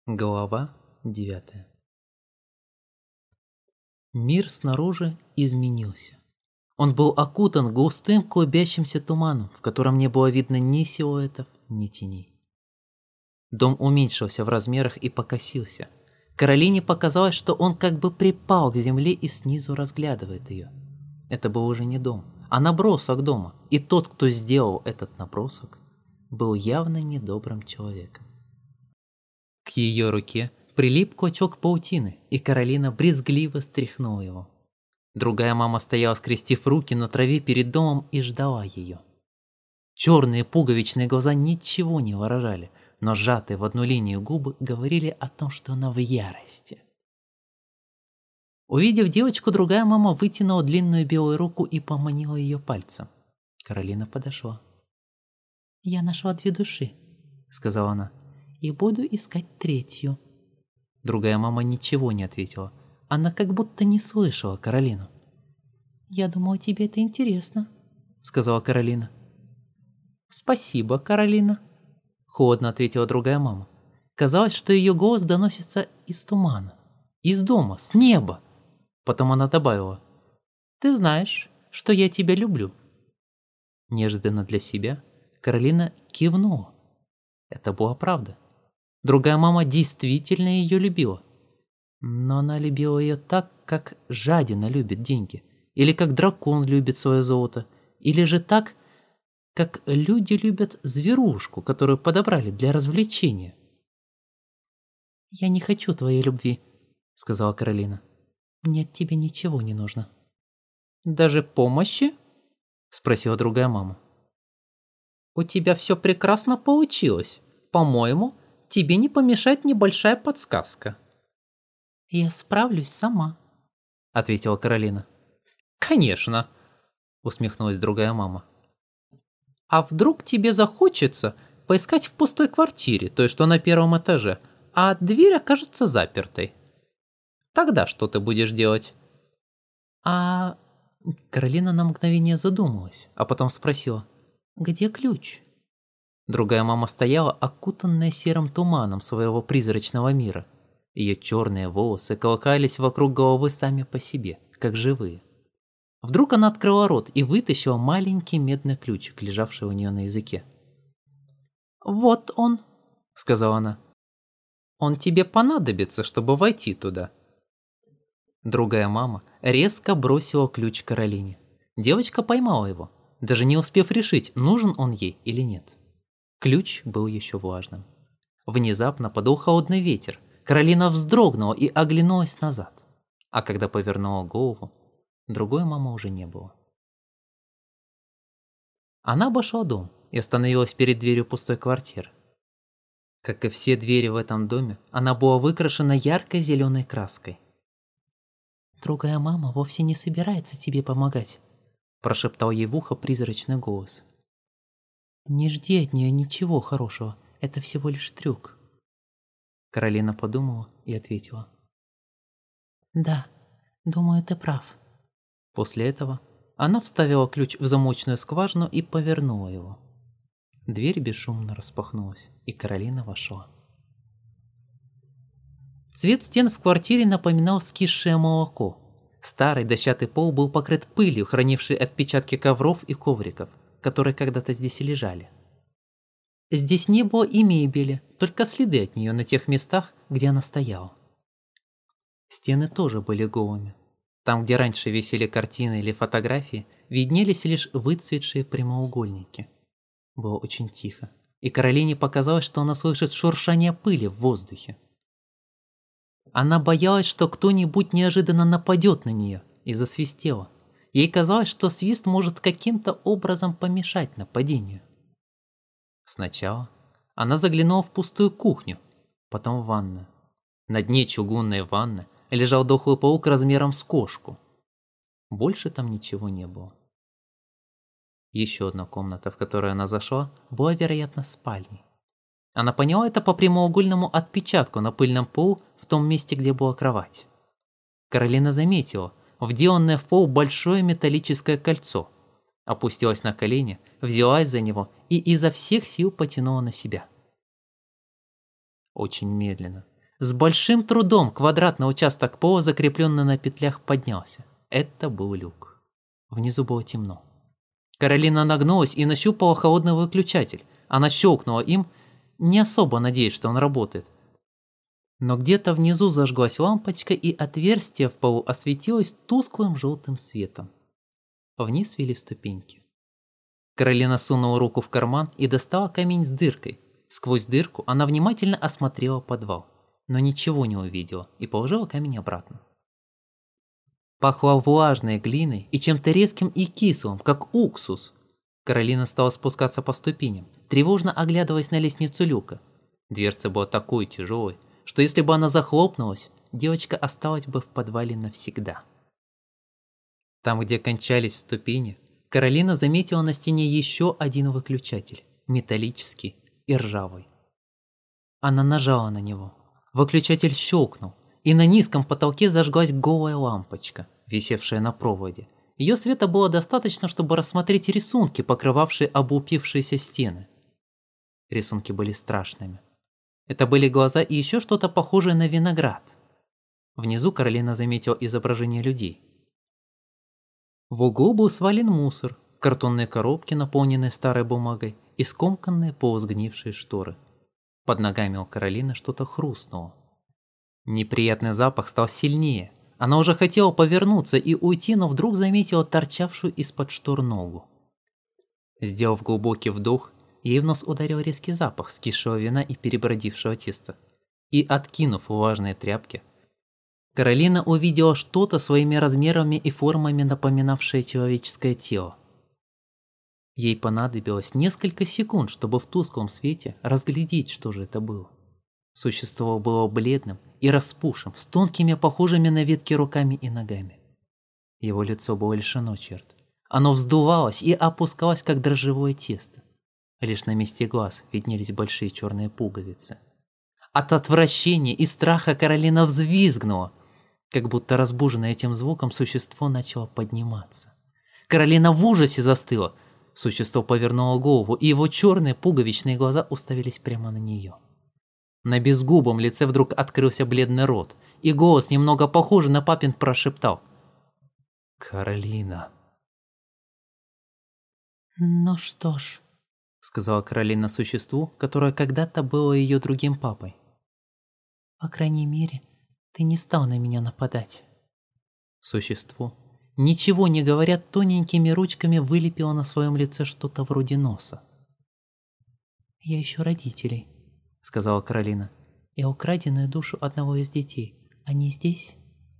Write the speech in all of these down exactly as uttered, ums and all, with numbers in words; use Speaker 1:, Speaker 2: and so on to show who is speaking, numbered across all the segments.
Speaker 1: Глава девятая. Мир снаружи изменился. Он был окутан густым клубящимся туманом, в котором не было видно ни силуэтов, ни теней. Дом уменьшился в размерах и покосился. Каролине показалось, что он как бы припал к земле и снизу разглядывает ее. Это был уже не дом, а набросок дома, и тот, кто сделал этот набросок, был явно недобрым человеком. К ее руке прилип клочок паутины, и Каролина брезгливо стряхнула его. Другая мама стояла, скрестив руки на траве перед домом, и ждала ее. Черные пуговичные глаза ничего не выражали, но сжатые в одну линию губы говорили о том, что она в ярости. Увидев девочку, другая мама вытянула длинную белую руку и поманила ее пальцем. Каролина подошла. «Я нашла две души», — сказала она, — «и буду искать третью». Другая мама ничего не ответила. Она как будто не слышала Каролину. «Я думала, тебе это интересно», — сказала Каролина. «Спасибо, Каролина», — холодно ответила другая мама. Казалось, что ее голос доносится из тумана, из дома, с неба. Потом она добавила: «Ты знаешь, что я тебя люблю». Неожиданно для себя Каролина кивнула. Это была правда. Другая мама действительно ее любила. Но она любила ее так, как жадина любит деньги. Или как дракон любит свое золото. Или же так, как люди любят зверушку, которую подобрали для развлечения. «Я не хочу твоей любви», — сказала Каролина. «Мне от тебя ничего не нужно». «Даже помощи?» — спросила другая мама. «У тебя все прекрасно получилось. По-моему, тебе не помешает небольшая подсказка». «Я справлюсь сама», — ответила Каролина. «Конечно», — усмехнулась другая мама. «А вдруг тебе захочется поискать в пустой квартире, той, что на первом этаже, а дверь окажется запертой? Тогда что ты будешь делать?» «А...» Каролина на мгновение задумалась, а потом спросила: «Где ключ?» Другая мама стояла, окутанная серым туманом своего призрачного мира. Ее черные волосы колыхались вокруг головы сами по себе, как живые. Вдруг она открыла рот и вытащила маленький медный ключик, лежавший у нее на языке. «Вот он», — сказала она. «Он тебе понадобится, чтобы войти туда». Другая мама резко бросила ключ Каролине. Девочка поймала его, даже не успев решить, нужен он ей или нет. Ключ был еще влажным. Внезапно подул холодный ветер. Каролина вздрогнула и оглянулась назад. А когда повернула голову, другой мамы уже не было. Она обошла дом и остановилась перед дверью пустой квартиры. Как и все двери в этом доме, она была выкрашена яркой зеленой краской. «Другая мама вовсе не собирается тебе помогать», – прошептал ей в ухо призрачный голос. «Не жди от нее ничего хорошего, это всего лишь трюк». Каролина подумала и ответила: «Да, думаю, ты прав». После этого она вставила ключ в замочную скважину и повернула его. Дверь бесшумно распахнулась, и Каролина вошла. Цвет стен в квартире напоминал скисшее молоко. Старый дощатый пол был покрыт пылью, хранившей отпечатки ковров и ковриков, которые когда-то здесь и лежали. Здесь не было и мебели, только следы от нее на тех местах, где она стояла. Стены тоже были голыми. Там, где раньше висели картины или фотографии, виднелись лишь выцветшие прямоугольники. Было очень тихо, и Каролине показалось, что она слышит шуршание пыли в воздухе. Она боялась, что кто-нибудь неожиданно нападет на нее, и засвистела. Ей казалось, что свист может каким-то образом помешать нападению. Сначала она заглянула в пустую кухню, потом в ванную. На дне чугунной ванны лежал дохлый паук размером с кошку. Больше там ничего не было. Еще одна комната, в которую она зашла, была, вероятно, спальней. Она поняла это по прямоугольному отпечатку на пыльном полу в том месте, где была кровать. Каролина заметила вделанное в пол большое металлическое кольцо, опустилась на колени, взялась за него и изо всех сил потянула на себя. Очень медленно, С большим трудом квадратный участок пола, закрепленный на петлях, поднялся. Это был люк. Внизу было темно. Каролина нагнулась и нащупала холодный выключатель. Она щелкнула им, не особо надеясь, что он работает. Но где-то внизу зажглась лампочка, и отверстие в полу осветилось тусклым желтым светом. Вниз вели ступеньки. Каролина сунула руку в карман и достала камень с дыркой. Сквозь дырку она внимательно осмотрела подвал, но ничего не увидела и положила камень обратно. Пахло влажной глиной и чем-то резким и кислым, как уксус. Каролина стала спускаться по ступеням, тревожно оглядываясь на лестницу люка. Дверца была такой тяжелой, что если бы она захлопнулась, девочка осталась бы в подвале навсегда. Там, где кончались ступени, Каролина заметила на стене еще один выключатель, металлический и ржавый. Она нажала на него. Выключатель щелкнул, и на низком потолке зажглась голая лампочка, висевшая на проводе. Ее света было достаточно, чтобы рассмотреть рисунки, покрывавшие облупившиеся стены. Рисунки были страшными. Это были глаза и еще что-то похожее на виноград. Внизу Каролина заметила изображение людей. В углу был свален мусор, картонные коробки, наполненные старой бумагой, и скомканные полусгнившие шторы. Под ногами у Каролины что-то хрустнуло. Неприятный запах стал сильнее. Она уже хотела повернуться и уйти, но вдруг заметила торчавшую из-под штор ногу. Сделав глубокий вдох, ей в нос ударил резкий запах скисшего вина и перебродившего теста. И, откинув влажные тряпки, Каролина увидела что-то своими размерами и формами, напоминавшее человеческое тело. Ей понадобилось несколько секунд, чтобы в тусклом свете разглядеть, что же это было. Существо было бледным и распухшим, с тонкими, похожими на ветки руками и ногами. Его лицо было лишено черт. Оно вздувалось и опускалось, как дрожжевое тесто. Лишь на месте глаз виднелись большие черные пуговицы. От отвращения и страха Каролина взвизгнула. Как будто разбуженное этим звуком существо начало подниматься. Каролина в ужасе застыла. Существо повернуло голову, и его черные пуговичные глаза уставились прямо на нее. На безгубом лице вдруг открылся бледный рот, и голос, немного похожий на папин, прошептал: «Каролина».
Speaker 2: «Ну что ж»,
Speaker 1: — сказала Каролина существу, которое когда-то было ее другим папой.
Speaker 2: «по крайней мере, ты не стал на меня нападать».
Speaker 1: Существо, ничего не говоря, тоненькими ручками вылепило на своем лице что-то вроде носа.
Speaker 2: «Я ищу родителей»,
Speaker 1: — сказала Каролина.
Speaker 2: «и украденную душу одного из детей. Они здесь?»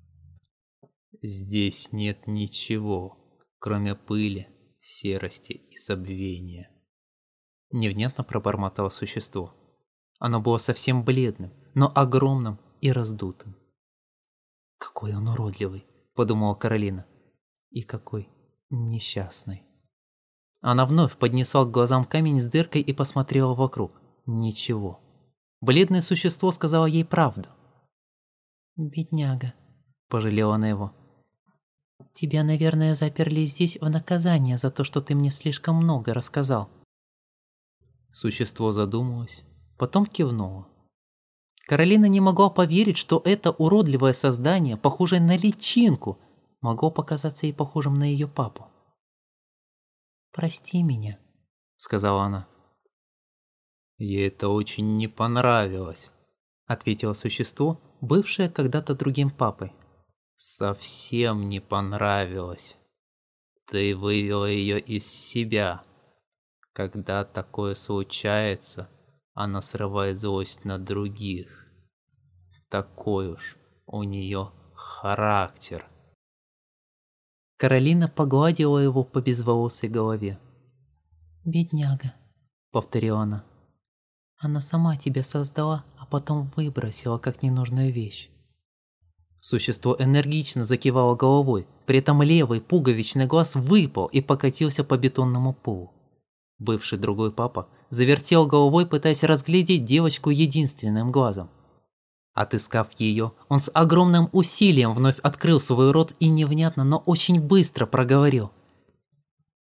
Speaker 1: «Здесь нет ничего, кроме пыли, серости и забвения», — невнятно пробормотало существо. Оно было совсем бледным, но огромным и раздутым. «Какой он уродливый», — подумала Каролина. «И какой несчастный». Она вновь поднесла к глазам камень с дыркой и посмотрела вокруг. Ничего. Бледное существо сказало ей правду.
Speaker 2: «Бедняга»,
Speaker 1: — пожалела она его.
Speaker 2: «Тебя, наверное, заперли здесь в наказание за то, что ты мне слишком много рассказал».
Speaker 1: Существо задумалось, потом кивнуло. Каролина не могла поверить, что это уродливое создание, похожее на личинку, могло показаться ей похожим на ее папу.
Speaker 2: «Прости меня»,
Speaker 1: — сказала она. «Ей это очень не понравилось», — ответило существо, бывшее когда-то другим папой. «Совсем не понравилось. Ты вывела ее из себя. Когда такое случается, она срывает злость на других. Такой уж у нее характер». Каролина погладила его по безволосой голове.
Speaker 2: «Бедняга»,
Speaker 1: — повторила она.
Speaker 2: «Она сама тебя создала, а потом выбросила как ненужную вещь».
Speaker 1: Существо энергично закивало головой, при этом левый пуговичный глаз выпал и покатился по бетонному полу. Бывший другой папа завертел головой, пытаясь разглядеть девочку единственным глазом. Отыскав ее, он с огромным усилием вновь открыл свой рот и невнятно, но очень быстро проговорил: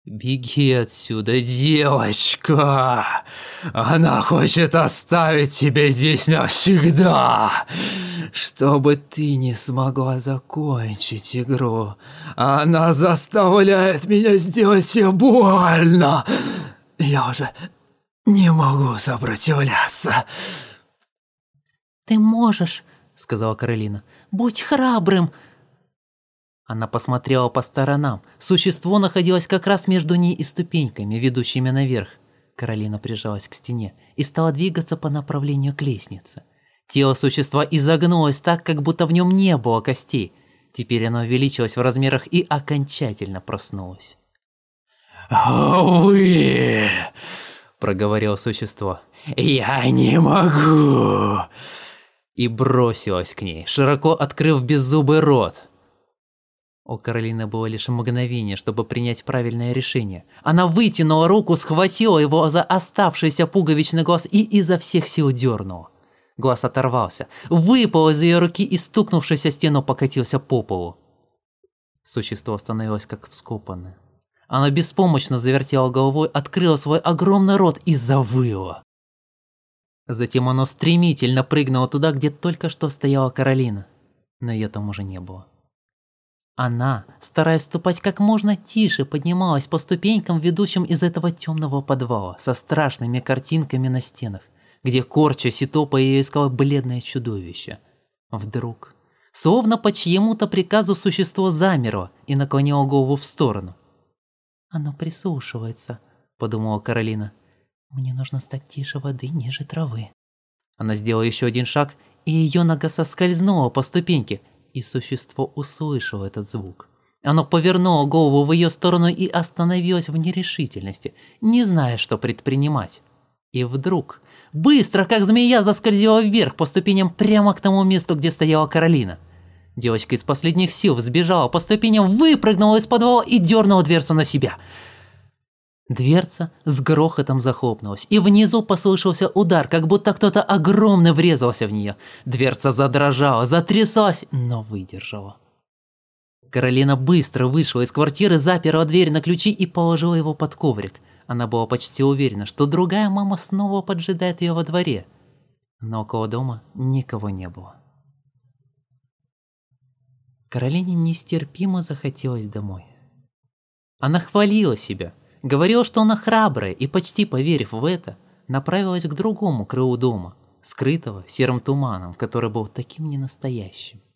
Speaker 1: «Беги отсюда, девочка! Она хочет оставить тебя здесь навсегда, чтобы ты не смогла закончить игру. Она заставляет меня сделать тебе больно. Я уже не могу сопротивляться».
Speaker 2: «Ты можешь», — сказала Каролина. «Будь храбрым».
Speaker 1: Она посмотрела по сторонам. Существо находилось как раз между ней и ступеньками, ведущими наверх. Каролина прижалась к стене и стала двигаться по направлению к лестнице. Тело существа изогнулось так, как будто в нем не было костей. Теперь оно увеличилось в размерах и окончательно проснулось. «Вы!» – проговорило существо. «Я не могу!» И бросилось к ней, широко открыв беззубый рот. У Каролины было лишь мгновение, чтобы принять правильное решение. Она вытянула руку, схватила его за оставшийся пуговичный глаз и изо всех сил дернула. Глаз оторвался, выпал из ее руки и, стукнувшись о стену, покатился по полу. Существо остановилось как вскопанное. Оно беспомощно завертело головой, открыло свой огромный рот и завыло. Затем оно стремительно прыгнуло туда, где только что стояла Каролина. Но ее там уже не было. Она, стараясь ступать как можно тише, поднималась по ступенькам, ведущим из этого темного подвала, со страшными картинками на стенах, где, корчась и топая, ее искало бледное чудовище. Вдруг, словно по чьему-то приказу, существо замерло и наклонило голову в сторону.
Speaker 2: «Оно прислушивается», — подумала Каролина. «Мне нужно стать тише воды, ниже травы».
Speaker 1: Она сделала еще один шаг, и ее нога соскользнула по ступеньке, и существо услышало этот звук. Оно повернуло голову в ее сторону и остановилось в нерешительности, не зная, что предпринимать. И вдруг, быстро, как змея, заскользила вверх по ступеням прямо к тому месту, где стояла Каролина. Девочка из последних сил взбежала по ступеням, выпрыгнула из подвала и дернула дверцу на себя. Дверца с грохотом захлопнулась, и внизу послышался удар, как будто кто-то огромный врезался в нее. Дверца задрожала, затряслась, но выдержала. Каролина быстро вышла из квартиры, заперла дверь на ключи и положила его под коврик. Она была почти уверена, что другая мама снова поджидает ее во дворе. Но около дома никого не было. Каролине нестерпимо захотелось домой. Она хвалила себя. Говорила, что она храбрая, и, почти поверив в это, направилась к другому крылу дома, скрытого серым туманом, который был таким ненастоящим.